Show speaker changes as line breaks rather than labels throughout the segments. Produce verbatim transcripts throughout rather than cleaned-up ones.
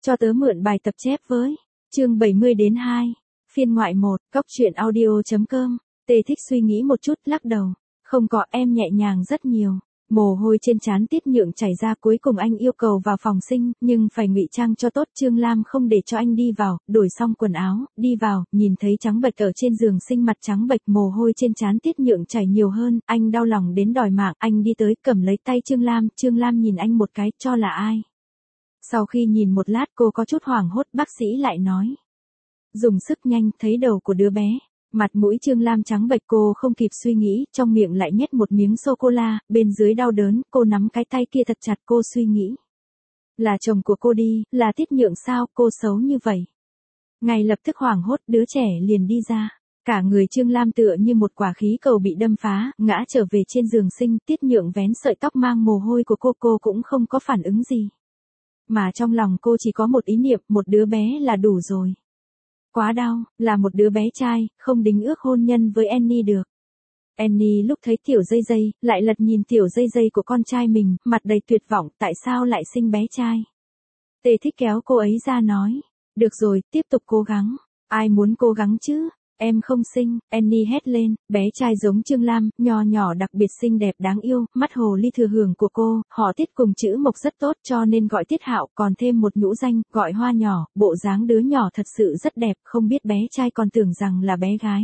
Cho tớ mượn bài tập chép với. Chương bảy mươi đến hai. Phiên ngoại một, góc truyện audio chấm com. Tê Thích suy nghĩ một chút, lắc đầu. Không có, em nhẹ nhàng rất nhiều. Mồ hôi trên trán Tiết Nhượng chảy ra, cuối cùng anh yêu cầu vào phòng sinh, nhưng phải ngụy trang cho tốt. Trương Lam không để cho anh đi vào, đổi xong quần áo, đi vào, nhìn thấy trắng bệch ở trên giường sinh, mặt trắng bệch, mồ hôi trên trán Tiết Nhượng chảy nhiều hơn, anh đau lòng đến đòi mạng. Anh đi tới, cầm lấy tay Trương Lam, Trương Lam nhìn anh một cái, cho là ai. Sau khi nhìn một lát cô có chút hoảng hốt, bác sĩ lại nói. Dùng sức nhanh, thấy đầu của đứa bé. Mặt mũi Trương Lam trắng bệch, cô không kịp suy nghĩ, trong miệng lại nhét một miếng sô-cô-la, bên dưới đau đớn, cô nắm cái tay kia thật chặt, cô suy nghĩ. Là chồng của cô đi, là Tiết Nhượng sao, cô xấu như vậy. Ngay lập tức hoảng hốt, đứa trẻ liền đi ra. Cả người Trương Lam tựa như một quả khí cầu bị đâm phá, ngã trở về trên giường sinh. Tiết Nhượng vén sợi tóc mang mồ hôi của cô, cô cũng không có phản ứng gì. Mà trong lòng cô chỉ có một ý niệm, một đứa bé là đủ rồi. Quá đau, là một đứa bé trai, không đính ước hôn nhân với Annie được. Annie lúc thấy tiểu dây dây, lại lật nhìn tiểu dây dây của con trai mình, mặt đầy tuyệt vọng, tại sao lại sinh bé trai. Tê Thích kéo cô ấy ra nói, được rồi, tiếp tục cố gắng, ai muốn cố gắng chứ, em không sinh. Annie hét lên, bé trai giống Trương Lam, nho nhỏ đặc biệt xinh đẹp đáng yêu, mắt hồ ly thừa hưởng của cô, họ Tiết cùng chữ Mộc rất tốt cho nên gọi Tiết Hạo, còn thêm một nhũ danh, gọi Hoa nhỏ, bộ dáng đứa nhỏ thật sự rất đẹp, không biết bé trai còn tưởng rằng là bé gái.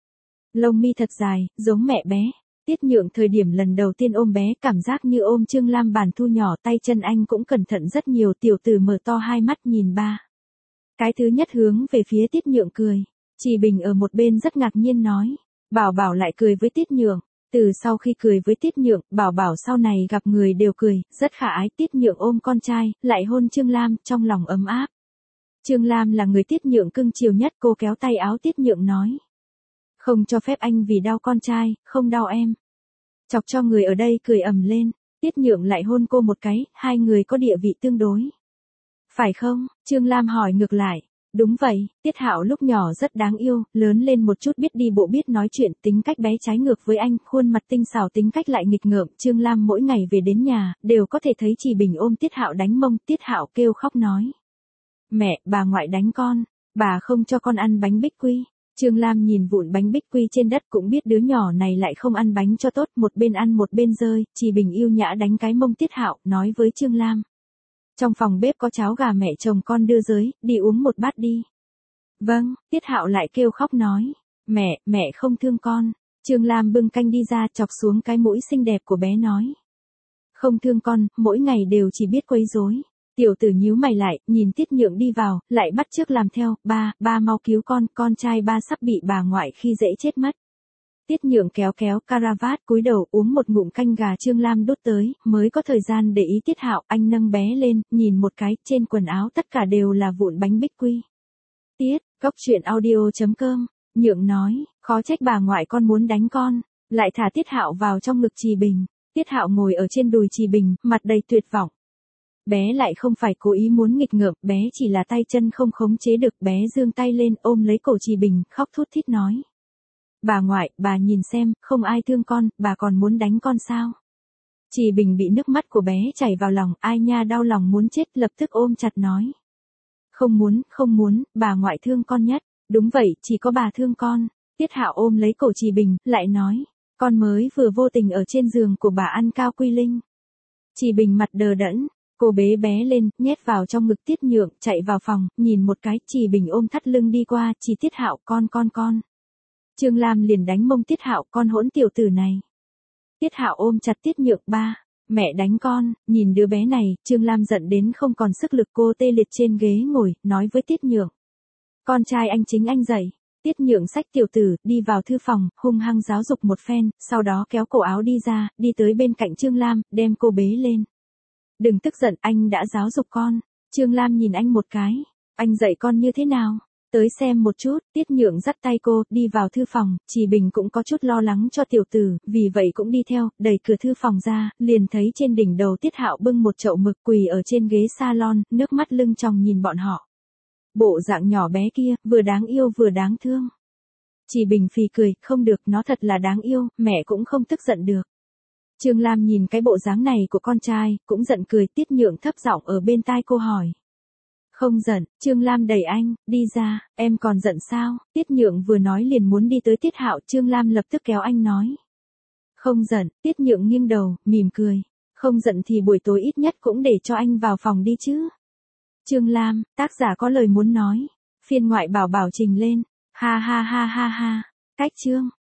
Lông mi thật dài, giống mẹ bé. Tiết Nhượng thời điểm lần đầu tiên ôm bé, cảm giác như ôm Trương Lam bản thu nhỏ, tay chân anh cũng cẩn thận rất nhiều. Tiểu tử mở to hai mắt nhìn ba. Cái thứ nhất hướng về phía Tiết Nhượng cười. Chị Bình ở một bên rất ngạc nhiên nói. Bảo Bảo lại cười với Tiết Nhượng. Từ sau khi cười với Tiết Nhượng, Bảo Bảo sau này gặp người đều cười, rất khả ái. Tiết Nhượng ôm con trai, lại hôn Trương Lam, trong lòng ấm áp. Trương Lam là người Tiết Nhượng cưng chiều nhất, cô kéo tay áo Tiết Nhượng nói. Không cho phép anh vì đau con trai, không đau em. Chọc cho người ở đây cười ầm lên, Tiết Nhượng lại hôn cô một cái, hai người có địa vị tương đối. Phải không? Trương Lam hỏi ngược lại. Đúng vậy, Tiết Hạo lúc nhỏ rất đáng yêu, lớn lên một chút biết đi bộ biết nói chuyện, tính cách bé trái ngược với anh, khuôn mặt tinh xảo tính cách lại nghịch ngợm. Trương Lam mỗi ngày về đến nhà, đều có thể thấy chị Bình ôm Tiết Hạo đánh mông, Tiết Hạo kêu khóc nói. Mẹ, bà ngoại đánh con, bà không cho con ăn bánh bích quy. Trương Lam nhìn vụn bánh bích quy trên đất cũng biết đứa nhỏ này lại không ăn bánh cho tốt, một bên ăn một bên rơi, chị Bình yêu nhã đánh cái mông Tiết Hạo, nói với Trương Lam. Trong phòng bếp có cháo gà mẹ chồng con đưa dưới, đi uống một bát đi. Vâng, Tiết Hạo lại kêu khóc nói. Mẹ, mẹ không thương con. Trương Lam bưng canh đi ra, chọc xuống cái mũi xinh đẹp của bé nói. Không thương con, mỗi ngày đều chỉ biết quấy rối. Tiểu tử nhíu mày lại, nhìn Tiết Nhượng đi vào, lại bắt chước làm theo, ba, ba mau cứu con, con trai ba sắp bị bà ngoại khi dễ chết mất. Tiết Nhượng kéo kéo caravat cúi đầu uống một ngụm canh gà. Trương Lam đút tới, mới có thời gian để ý Tiết Hạo, anh nâng bé lên, nhìn một cái, trên quần áo tất cả đều là vụn bánh bích quy. Tiết, góc truyện audio chấm com, Nhượng nói, khó trách bà ngoại con muốn đánh con, lại thả Tiết Hạo vào trong ngực chị Bình. Tiết Hạo ngồi ở trên đùi chị Bình, mặt đầy tuyệt vọng. Bé lại không phải cố ý muốn nghịch ngợm, bé chỉ là tay chân không khống chế được, bé giương tay lên ôm lấy cổ chị Bình, khóc thút thít nói. Bà ngoại, bà nhìn xem, không ai thương con, bà còn muốn đánh con sao? Chị Bình bị nước mắt của bé chảy vào lòng, ai nha đau lòng muốn chết, lập tức ôm chặt nói. Không muốn, không muốn, bà ngoại thương con nhất, đúng vậy, chỉ có bà thương con. Tiết Hạo ôm lấy cổ chị Bình, lại nói, con mới vừa vô tình ở trên giường của bà ăn cao quy linh. Chị Bình mặt đờ đẫn. Cô bế bé lên, nhét vào trong ngực Tiết Nhượng, chạy vào phòng, nhìn một cái, chị Bình ôm thắt lưng đi qua, chị Tiết Hạo, con con con. Trương Lam liền đánh mông Tiết Hạo, con hỗn tiểu tử này. Tiết Hạo ôm chặt Tiết Nhượng, ba, mẹ đánh con, nhìn đứa bé này, Trương Lam giận đến không còn sức lực, cô tê liệt trên ghế ngồi, nói với Tiết Nhượng. Con trai anh chính anh dạy. Tiết Nhượng xách tiểu tử, đi vào thư phòng, hung hăng giáo dục một phen, sau đó kéo cổ áo đi ra, đi tới bên cạnh Trương Lam, đem cô bế lên. Đừng tức giận, anh đã giáo dục con. Trương Lam nhìn anh một cái. Anh dạy con như thế nào? Tới xem một chút. Tiết Nhượng dắt tay cô, đi vào thư phòng. Chị Bình cũng có chút lo lắng cho tiểu tử, vì vậy cũng đi theo, đẩy cửa thư phòng ra, liền thấy trên đỉnh đầu Tiết Hạo bưng một chậu mực quỳ ở trên ghế salon, nước mắt lưng tròng nhìn bọn họ. Bộ dạng nhỏ bé kia, vừa đáng yêu vừa đáng thương. Chị Bình phì cười, không được, nó thật là đáng yêu, mẹ cũng không tức giận được. Trương Lam nhìn cái bộ dáng này của con trai, cũng giận cười. Tiết Nhượng thấp giọng ở bên tai cô hỏi. Không giận, Trương Lam đẩy anh, đi ra, em còn giận sao? Tiết Nhượng vừa nói liền muốn đi tới Tiết Hạo, Trương Lam lập tức kéo anh nói. Không giận, Tiết Nhượng nghiêng đầu, mỉm cười. Không giận thì buổi tối ít nhất cũng để cho anh vào phòng đi chứ. Trương Lam, tác giả có lời muốn nói. Phiên ngoại bảo bảo trình lên. Ha ha ha ha ha. Cách chương.